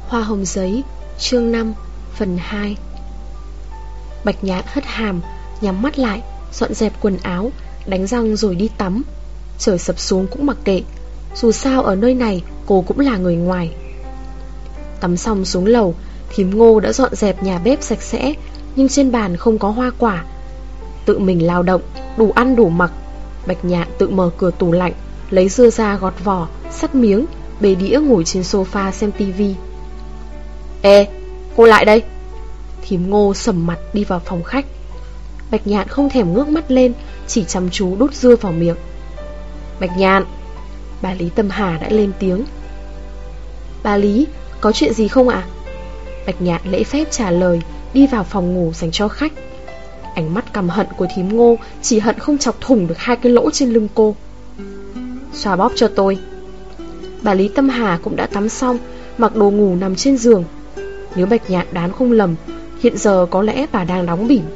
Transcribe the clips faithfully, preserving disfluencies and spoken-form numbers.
Hoa hồng giấy, chương năm, phần hai. Bạch Nhạn hất hàm, nhắm mắt lại, dọn dẹp quần áo, đánh răng rồi đi tắm. Trời sập xuống cũng mặc kệ, dù sao ở nơi này cô cũng là người ngoài. Tắm xong xuống lầu, thím Ngô đã dọn dẹp nhà bếp sạch sẽ, nhưng trên bàn không có hoa quả. Tự mình lao động, đủ ăn đủ mặc. Bạch Nhạn tự mở cửa tủ lạnh, lấy dưa ra gọt vỏ, sắt miếng, bê đĩa ngồi trên sofa xem tivi. Ê, cô lại đây. Thím Ngô sầm mặt đi vào phòng khách. Bạch Nhạn không thèm ngước mắt lên, chỉ chăm chú đút dưa vào miệng. Bạch Nhạn, bà Lý Tâm Hà đã lên tiếng. Bà Lý, có chuyện gì không ạ? Bạch Nhạn lễ phép trả lời, đi vào phòng ngủ dành cho khách. Ánh mắt căm hận của thím Ngô chỉ hận không chọc thủng được hai cái lỗ trên lưng cô. Xoa bóp cho tôi. Bà Lý Tâm Hà cũng đã tắm xong, mặc đồ ngủ nằm trên giường. Nếu Bạch Nhạn đoán không lầm, hiện giờ có lẽ bà đang đóng bỉm.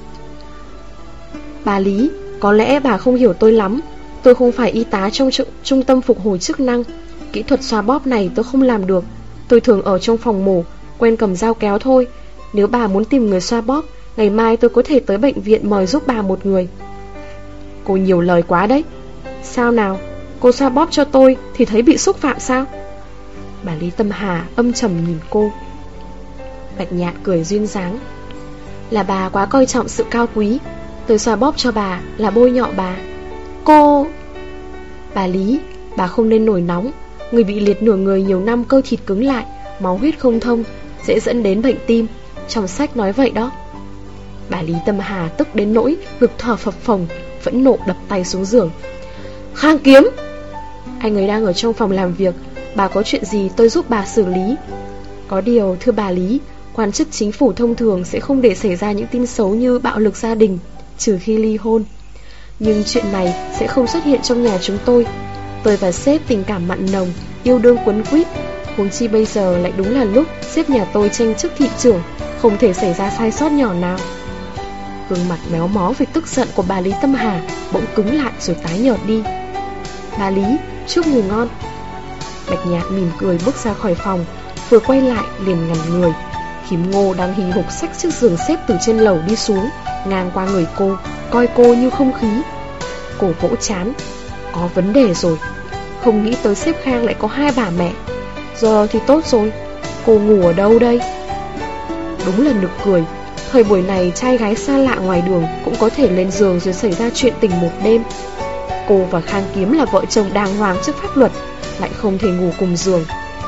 Bà Lý, có lẽ bà không hiểu tôi lắm. Tôi không phải y tá trong tr- trung tâm phục hồi chức năng. Kỹ thuật xoa bóp này tôi không làm được. Tôi thường ở trong phòng mổ, quen cầm dao kéo thôi. Nếu bà muốn tìm người xoa bóp, ngày mai tôi có thể tới bệnh viện mời giúp bà một người. Cô nhiều lời quá đấy. Sao nào, cô xoa bóp cho tôi thì thấy bị xúc phạm sao? Bà Lý Tâm Hà âm trầm nhìn cô. Bạch Nhạn cười duyên dáng. Là bà quá coi trọng sự cao quý. Tôi xoa bóp cho bà là bôi nhọ bà. Cô... Bà Lý, bà không nên nổi nóng. Người bị liệt nửa người nhiều năm cơ thịt cứng lại, máu huyết không thông, dễ dẫn đến bệnh tim. Trong sách nói vậy đó. Bà Lý Tâm Hà tức đến nỗi ngực thở phập phồng, phẫn nộ đập tay xuống giường. Khang Kiếm! Anh ấy đang ở trong phòng làm việc. Bà có chuyện gì tôi giúp bà xử lý. Có điều, thưa bà Lý, quan chức chính phủ thông thường sẽ không để xảy ra những tin xấu như bạo lực gia đình, trừ khi ly hôn. Nhưng chuyện này sẽ không xuất hiện trong nhà chúng tôi. Tôi và sếp tình cảm mặn nồng, yêu đương quấn quýt. Huống chi bây giờ lại đúng là lúc sếp nhà tôi tranh chức thị trưởng, không thể xảy ra sai sót nhỏ nào. Gương mặt méo mó vì tức giận của bà Lý Tâm Hà bỗng cứng lại rồi tái nhợt đi. Bà Lý, chúc ngủ ngon. Bạch Nhạn mỉm cười bước ra khỏi phòng, vừa quay lại liền ngẩn người. Thím Ngô đang hì hục xách chiếc giường xếp từ trên lầu đi xuống, ngang qua người cô, coi cô như không khí. Cô vỗ chán. Có vấn đề rồi. Không nghĩ tới sếp Khang lại có hai bà mẹ. Giờ thì tốt rồi. Cô ngủ ở đâu đây? Đúng là nực cười. Thời buổi này trai gái xa lạ ngoài đường cũng có thể lên giường rồi xảy ra chuyện tình một đêm. Cô và Khang Kiếm là vợ chồng đàng hoàng trước pháp luật, lại không thể ngủ cùng giường.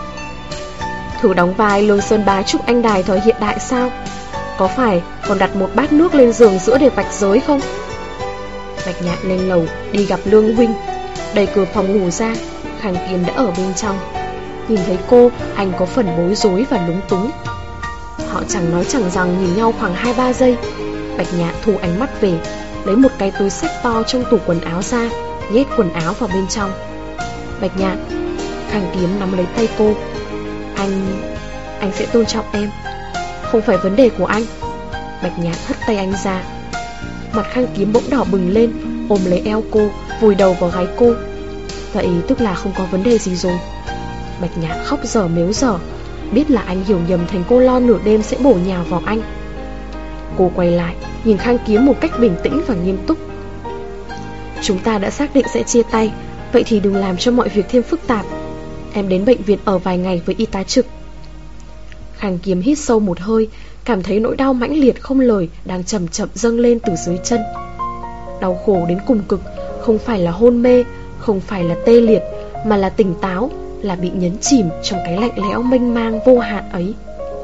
Thử đóng vai Lương Sơn Bá Trúc Anh Đài thời hiện đại sao? Có phải còn đặt một bát nước lên giường giữa để vạch giới không? Bạch Nhạn lên lầu đi gặp Lương huynh. Đẩy cửa phòng ngủ ra, Khang Kiếm đã ở bên trong. Nhìn thấy cô, anh có phần bối rối và lúng túng. Họ chẳng nói chẳng rằng nhìn nhau khoảng hai ba giây. Bạch Nhạn thu ánh mắt về, lấy một cái túi xách to trong tủ quần áo ra, nhét quần áo vào bên trong. Bạch Nhạn. Khang Kiếm nắm lấy tay cô. Anh... anh sẽ tôn trọng em. Không phải vấn đề của anh. Bạch Nhạn hất tay anh ra. Mặt Khang Kiếm bỗng đỏ bừng lên, ôm lấy eo cô, vùi đầu vào gáy cô. Vậy tức là không có vấn đề gì rồi. Bạch Nhạn khóc dở mếu dở, biết là anh hiểu nhầm thành cô lo nửa đêm sẽ bổ nhào vào anh. Cô quay lại, nhìn Khang Kiếm một cách bình tĩnh và nghiêm túc. Chúng ta đã xác định sẽ chia tay, vậy thì đừng làm cho mọi việc thêm phức tạp. Em đến bệnh viện ở vài ngày với y tá trực. Khang Kiếm hít sâu một hơi, cảm thấy nỗi đau mãnh liệt không lời đang chậm chậm dâng lên từ dưới chân. Đau khổ đến cùng cực, không phải là hôn mê, không phải là tê liệt, mà là tỉnh táo, là bị nhấn chìm trong cái lạnh lẽo mênh mang vô hạn ấy.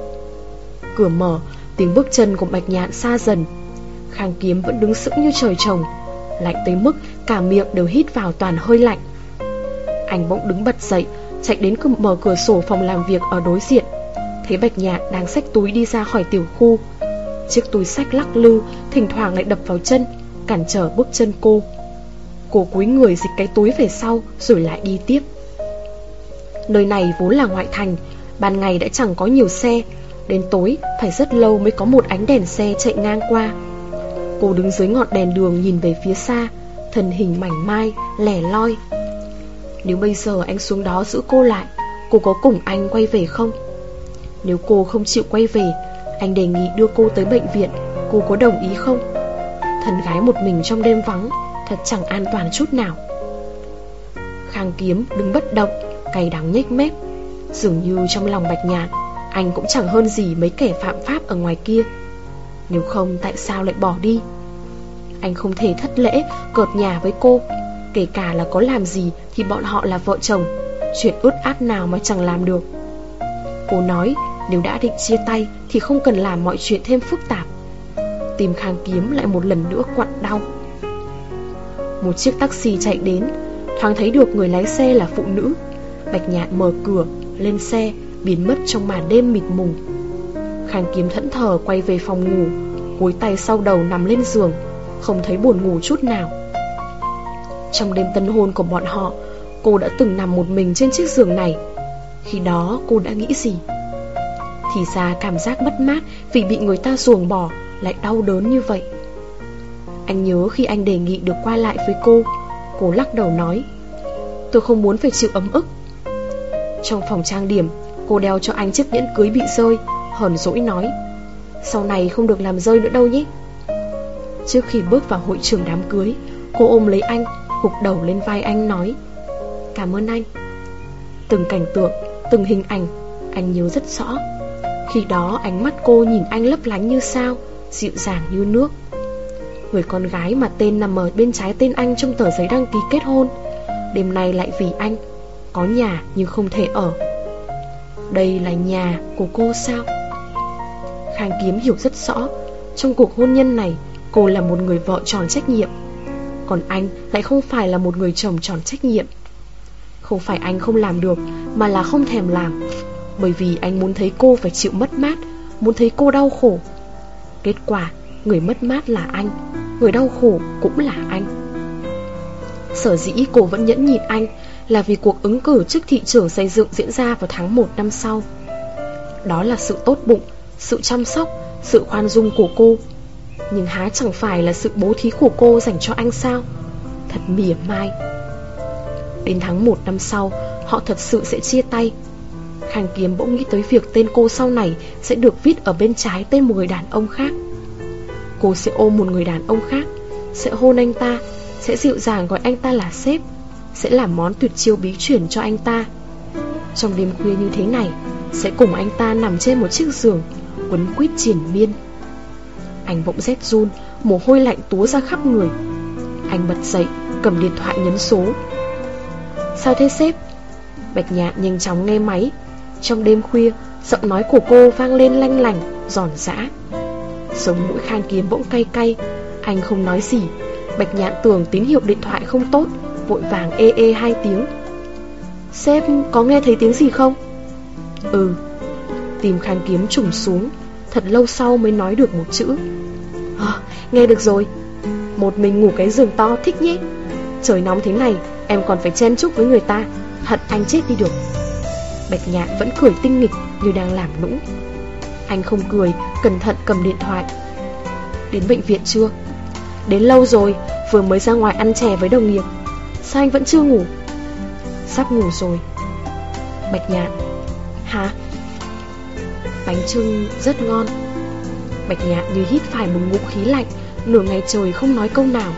Cửa mở, tiếng bước chân của Bạch Nhạn xa dần. Khang Kiếm vẫn đứng sững như trời trồng, lạnh tới mức cả miệng đều hít vào toàn hơi lạnh. Anh bỗng đứng bật dậy, chạy đến cửa mở cửa sổ phòng làm việc ở đối diện. Thấy Bạch Nhạn đang xách túi đi ra khỏi tiểu khu. Chiếc túi xách lắc lư, thỉnh thoảng lại đập vào chân, cản trở bước chân cô. Cô cúi người dịch cái túi về sau rồi lại đi tiếp. Nơi này vốn là ngoại thành, ban ngày đã chẳng có nhiều xe, đến tối phải rất lâu mới có một ánh đèn xe chạy ngang qua. Cô đứng dưới ngọn đèn đường nhìn về phía xa, thân hình mảnh mai, lẻ loi. Nếu bây giờ anh xuống đó giữ cô lại, cô có cùng anh quay về không? Nếu cô không chịu quay về, anh đề nghị đưa cô tới bệnh viện, cô có đồng ý không? Thân gái một mình trong đêm vắng, thật chẳng an toàn chút nào. Khang Kiếm đứng bất động, cay đắng nhếch mép. Dường như trong lòng Bạch Nhạn, anh cũng chẳng hơn gì mấy kẻ phạm pháp ở ngoài kia. Nếu không tại sao lại bỏ đi? Anh không thể thất lễ cợt nhà với cô. Kể cả là có làm gì thì bọn họ là vợ chồng, chuyện ướt át nào mà chẳng làm được. Cô nói nếu đã định chia tay thì không cần làm mọi chuyện thêm phức tạp. Tim Khang Kiếm lại một lần nữa quặn đau. Một chiếc taxi chạy đến, thoáng thấy được người lái xe là phụ nữ. Bạch Nhạn mở cửa, lên xe, biến mất trong màn đêm mịt mùng. Khang Kiếm thẫn thờ quay về phòng ngủ, gối tay sau đầu nằm lên giường, không thấy buồn ngủ chút nào. Trong đêm tân hôn của bọn họ, cô đã từng nằm một mình trên chiếc giường này. Khi đó cô đã nghĩ gì? Thì ra cảm giác mất mát vì bị người ta ruồng bỏ lại đau đớn như vậy. Anh nhớ khi anh đề nghị được qua lại với cô, cô lắc đầu nói, tôi không muốn phải chịu ấm ức. Trong phòng trang điểm, cô đeo cho anh chiếc nhẫn cưới bị rơi, hờn dỗi nói, sau này không được làm rơi nữa đâu nhé. Trước khi bước vào hội trường đám cưới, cô ôm lấy anh, gục đầu lên vai anh nói, cảm ơn anh. Từng cảnh tượng, từng hình ảnh, anh nhớ rất rõ. Khi đó ánh mắt cô nhìn anh lấp lánh như sao, dịu dàng như nước. Người con gái mà tên nằm ở bên trái tên anh trong tờ giấy đăng ký kết hôn, đêm nay lại vì anh có nhà nhưng không thể ở. Đây là nhà của cô sao? Khang Kiếm hiểu rất rõ, trong cuộc hôn nhân này, cô là một người vợ tròn trách nhiệm, còn anh lại không phải là một người chồng tròn trách nhiệm. Không phải anh không làm được, mà là không thèm làm. Bởi vì anh muốn thấy cô phải chịu mất mát, muốn thấy cô đau khổ. Kết quả, người mất mát là anh, người đau khổ cũng là anh. Sở dĩ cô vẫn nhẫn nhịn anh là vì cuộc ứng cử chức thị trưởng xây dựng diễn ra vào tháng một năm sau. Đó là sự tốt bụng, sự chăm sóc, sự khoan dung của cô. Nhưng há chẳng phải là sự bố thí của cô dành cho anh sao? Thật mỉa mai. Đến tháng một năm sau, họ thật sự sẽ chia tay. Khang Kiếm bỗng nghĩ tới việc tên cô sau này sẽ được viết ở bên trái tên một người đàn ông khác. Cô sẽ ôm một người đàn ông khác, sẽ hôn anh ta, sẽ dịu dàng gọi anh ta là sếp, sẽ làm món tuyệt chiêu bí truyền cho anh ta. Trong đêm khuya như thế này, sẽ cùng anh ta nằm trên một chiếc giường, quấn quýt triền miên. Anh bỗng rét run, mồ hôi lạnh túa ra khắp người. Anh bật dậy, cầm điện thoại nhấn số. Sao thế sếp? Bạch Nhạn nhanh chóng nghe máy. Trong đêm khuya, giọng nói của cô vang lên lanh lảnh, giòn giã. Sống mũi Khang Kiếm bỗng cay cay. Anh không nói gì. Bạch Nhạn tưởng tín hiệu điện thoại không tốt, vội vàng ê ê hai tiếng. Sếp có nghe thấy tiếng gì không? Ừ. Tim Khang Kiếm trùng xuống. Thật lâu sau mới nói được một chữ. À, nghe được rồi. Một mình ngủ cái giường to thích nhé. Trời nóng thế này, em còn phải chen chúc với người ta, hận anh chết đi được. Bạch Nhạn vẫn cười tinh nghịch như đang làm nũng. Anh không cười, cẩn thận cầm điện thoại. Đến bệnh viện chưa? Đến lâu rồi, vừa mới ra ngoài ăn chè với đồng nghiệp. Sao anh vẫn chưa ngủ? Sắp ngủ rồi. Bạch Nhạn. Hả? Bánh chưng rất ngon. Bạch Nhạn như hít phải một ngụm khí lạnh, nửa ngày trời không nói câu nào.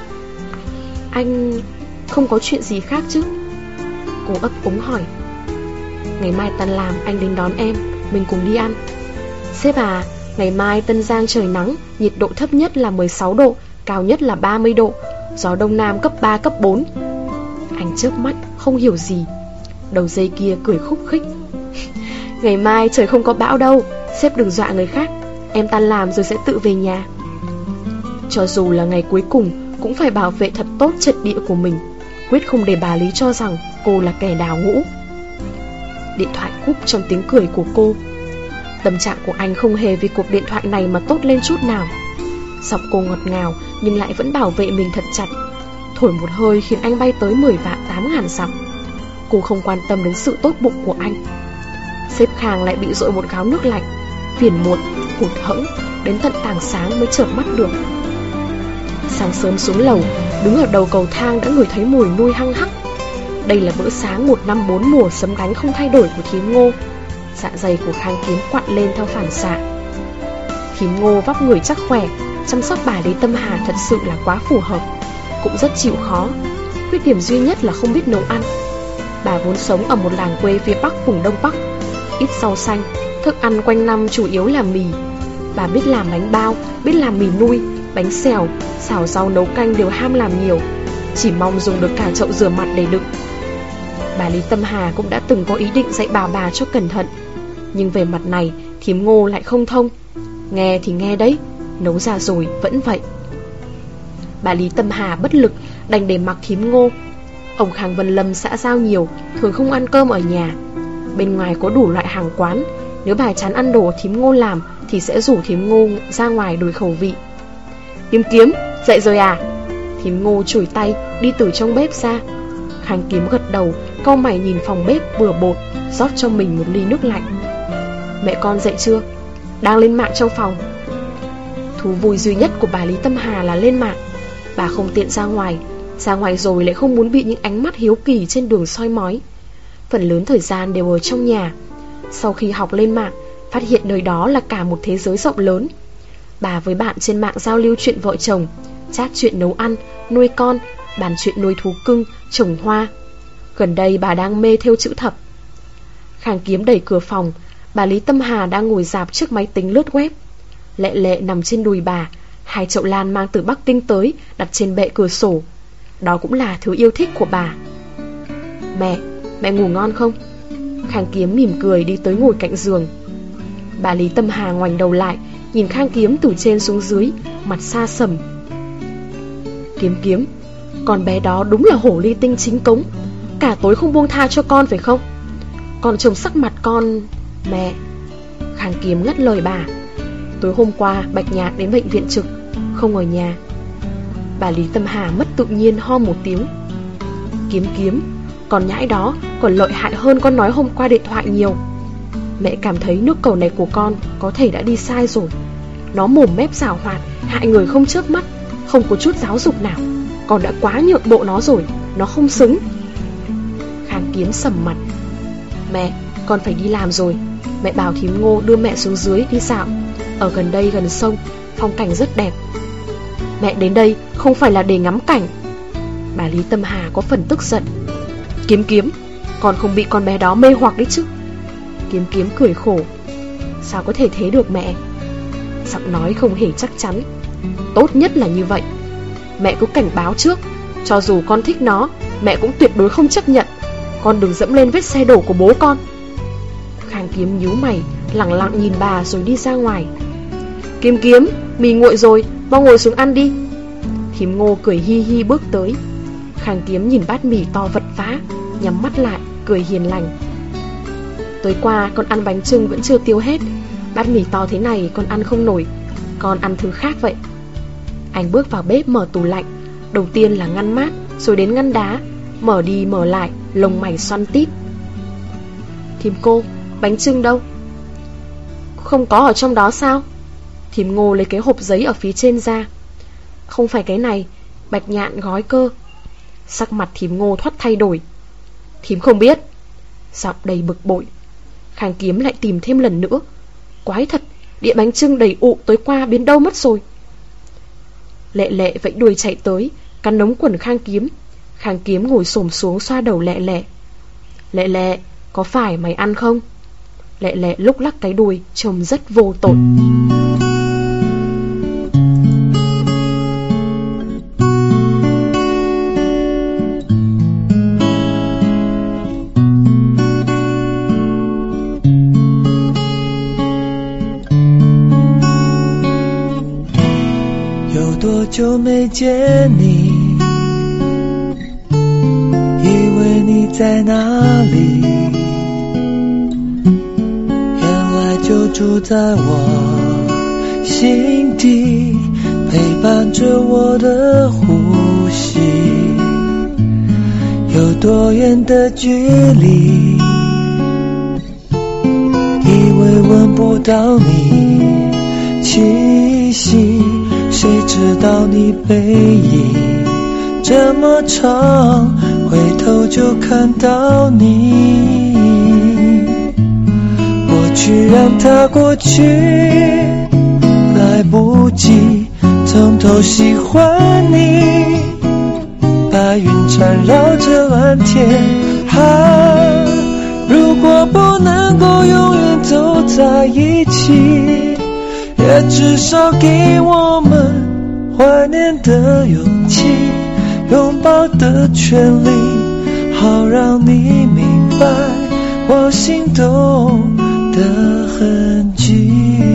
Anh không có chuyện gì khác chứ? Cô ấp úng hỏi. Ngày mai tan làm anh đến đón em, mình cùng đi ăn. Sếp à, ngày mai Tân Giang trời nắng, nhiệt độ thấp nhất là mười sáu độ, cao nhất là ba mươi độ, gió đông nam cấp ba, cấp bốn. Anh chớp mắt, không hiểu gì. Đầu dây kia cười khúc khích. Ngày mai trời không có bão đâu, sếp đừng dọa người khác. Em tan làm rồi sẽ tự về nhà. Cho dù là ngày cuối cùng, cũng phải bảo vệ thật tốt trận địa của mình, quyết không để bà Lý cho rằng cô là kẻ đào ngũ. Điện thoại cúp trong tiếng cười của cô. Tâm trạng của anh không hề vì cuộc điện thoại này mà tốt lên chút nào. Giọng cô ngọt ngào nhưng lại vẫn bảo vệ mình thật chặt. Thổi một hơi khiến anh bay tới mười vạn tám ngàn dặm. Cô không quan tâm đến sự tốt bụng của anh. Sếp Khang lại bị dội một gáo nước lạnh. Phiền muộn, hụt hẫng, đến tận tảng sáng mới chợp mắt được. Sáng sớm xuống lầu, đứng ở đầu cầu thang đã ngửi thấy mùi nui hăng hắc. Đây là bữa sáng một năm bốn mùa sấm đánh không thay đổi của Thiến Ngô. Dạ dày của Khang Kiếm quặn lên theo phản xạ. Thím Ngô vóc người chắc khỏe, chăm sóc bà Lý Tâm Hà thật sự là quá phù hợp, cũng rất chịu khó. Khuyết điểm duy nhất là không biết nấu ăn. Bà vốn sống ở một làng quê phía Bắc vùng Đông Bắc, ít rau xanh, thức ăn quanh năm chủ yếu là mì. Bà biết làm bánh bao, biết làm mì nui, bánh xèo, xào rau nấu canh đều ham làm nhiều, chỉ mong dùng được cả chậu rửa mặt để đựng. Bà Lý Tâm Hà cũng đã từng có ý định dạy bảo bà cho cẩn thận, nhưng về mặt này thím Ngô lại không thông. Nghe thì nghe đấy, nấu ra rồi vẫn vậy. Bà Lý Tâm Hà bất lực đành để mặc thím Ngô. Ông Khang Vân Lâm xã giao nhiều, thường không ăn cơm ở nhà. Bên ngoài có đủ loại hàng quán, nếu bà chán ăn đồ thím Ngô làm thì sẽ rủ thím Ngô ra ngoài đổi khẩu vị. Kiếm Kiếm, dậy rồi à? Thím Ngô chùi tay đi từ trong bếp ra. Khang Kiếm gật đầu, cau mày nhìn phòng bếp bừa bộn, rót cho mình một ly nước lạnh. Mẹ con dậy chưa? Đang lên mạng trong phòng. Thú vui duy nhất của bà Lý Tâm Hà là lên mạng. Bà không tiện ra ngoài, ra ngoài rồi lại không muốn bị những ánh mắt hiếu kỳ trên đường soi mói. Phần lớn thời gian đều ở trong nhà. Sau khi học lên mạng, phát hiện nơi đó là cả một thế giới rộng lớn. Bà với bạn trên mạng giao lưu chuyện vợ chồng, chat chuyện nấu ăn, nuôi con, bàn chuyện nuôi thú cưng, trồng hoa. Gần đây bà đang mê thêu chữ thập. Khang Kiếm đẩy cửa phòng. Bà Lý Tâm Hà đang ngồi rạp trước máy tính lướt web. Lệ Lệ nằm trên đùi bà, hai chậu lan mang từ Bắc Kinh tới đặt trên bệ cửa sổ. Đó cũng là thứ yêu thích của bà. Mẹ, mẹ ngủ ngon không? Khang Kiếm mỉm cười đi tới ngồi cạnh giường. Bà Lý Tâm Hà ngoảnh đầu lại, nhìn Khang Kiếm từ trên xuống dưới, mặt xa sầm. Kiếm Kiếm, con bé đó đúng là hổ ly tinh chính cống, cả tối không buông tha cho con phải không? Con trông sắc mặt con... Mẹ. Khang Kiếm ngắt lời bà. Tối hôm qua Bạch Nhạc đến bệnh viện trực, không ở nhà. Bà Lý Tâm Hà mất tự nhiên ho một tiếng. Kiếm Kiếm, con nhãi đó còn lợi hại hơn con nói hôm qua điện thoại nhiều. Mẹ cảm thấy nước cầu này của con có thể đã đi sai rồi. Nó mồm mép giảo hoạt, hại người không chớp mắt, không có chút giáo dục nào. Con đã quá nhượng bộ nó rồi, nó không xứng. Khang Kiếm sầm mặt. Mẹ, con phải đi làm rồi. Mẹ bảo thím Ngô đưa mẹ xuống dưới đi dạo. Ở gần đây gần sông, phong cảnh rất đẹp. Mẹ đến đây không phải là để ngắm cảnh. Bà Lý Tâm Hà có phần tức giận. Kiếm Kiếm, con không bị con bé đó mê hoặc đấy chứ? Kiếm Kiếm cười khổ. Sao có thể thế được mẹ? Giọng nói không hề chắc chắn. Tốt nhất là như vậy. Mẹ cứ cảnh báo trước, cho dù con thích nó, mẹ cũng tuyệt đối không chấp nhận. Con đừng dẫm lên vết xe đổ của bố con. Khang Kiếm nhíu mày, lẳng lặng nhìn bà rồi đi ra ngoài. Kiếm Kiếm, mì nguội rồi, mau ngồi xuống ăn đi. Thím Ngô cười hi hi bước tới. Khang Kiếm nhìn bát mì to vật vã, nhắm mắt lại, cười hiền lành. Tối qua con ăn bánh chưng vẫn chưa tiêu hết. Bát mì to thế này con ăn không nổi, con ăn thứ khác vậy. Anh bước vào bếp mở tủ lạnh. Đầu tiên là ngăn mát, rồi đến ngăn đá. Mở đi mở lại, lông mày xoăn tít. Thím cô, bánh chưng đâu? Không có ở trong đó sao? Thím Ngô lấy cái hộp giấy ở phía trên ra. Không phải cái này, Bạch Nhạn gói cơ. Sắc mặt thím Ngô thoát thay đổi. Thím không biết. Giọng đầy bực bội. Khang Kiếm lại tìm thêm lần nữa. Quái thật, đĩa bánh chưng đầy ụ tối qua biến đâu mất rồi? Lệ Lệ vẫy đuôi chạy tới, cắn nống quần Khang Kiếm. Khang Kiếm ngồi xổm xuống xoa đầu Lệ Lệ. Lệ Lệ, có phải mày ăn không? Lệ Lệ lúc lắc cái đuôi, trông rất vô tội. 有多久没见你，以为你在哪里，原来就住在我心底，陪伴着我的呼吸。有多远的距离，以为闻不到你气息，谁知道你背影这么长，回头就看到你。我去让它过去，来不及从头喜欢你。白云缠绕着蓝天，啊，如果不能够永远走在一起，也至少给我们怀念的勇气，拥抱的权利，好让你明白我心动的痕迹。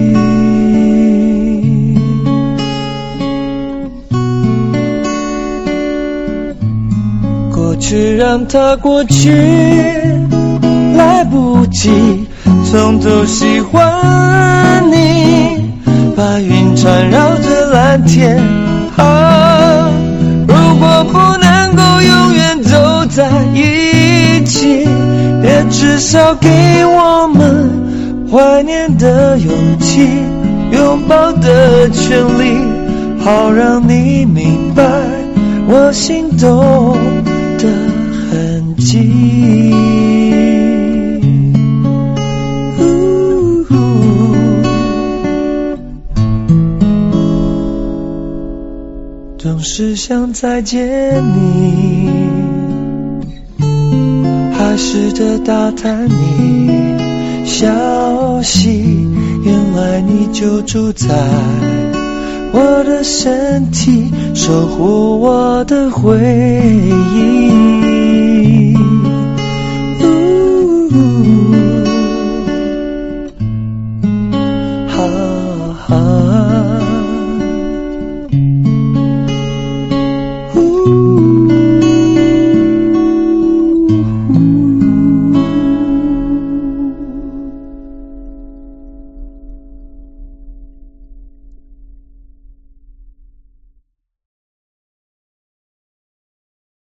过去让它过去，来不及从头喜欢你。白云缠绕着蓝天，啊，如果不能够永远走在一起，也至少给我们怀念的勇气，拥抱的权利，好让你明白我心动的痕迹。总是想再见你，还试着打探你消息，原来你就住在我的身体，守护我的回忆。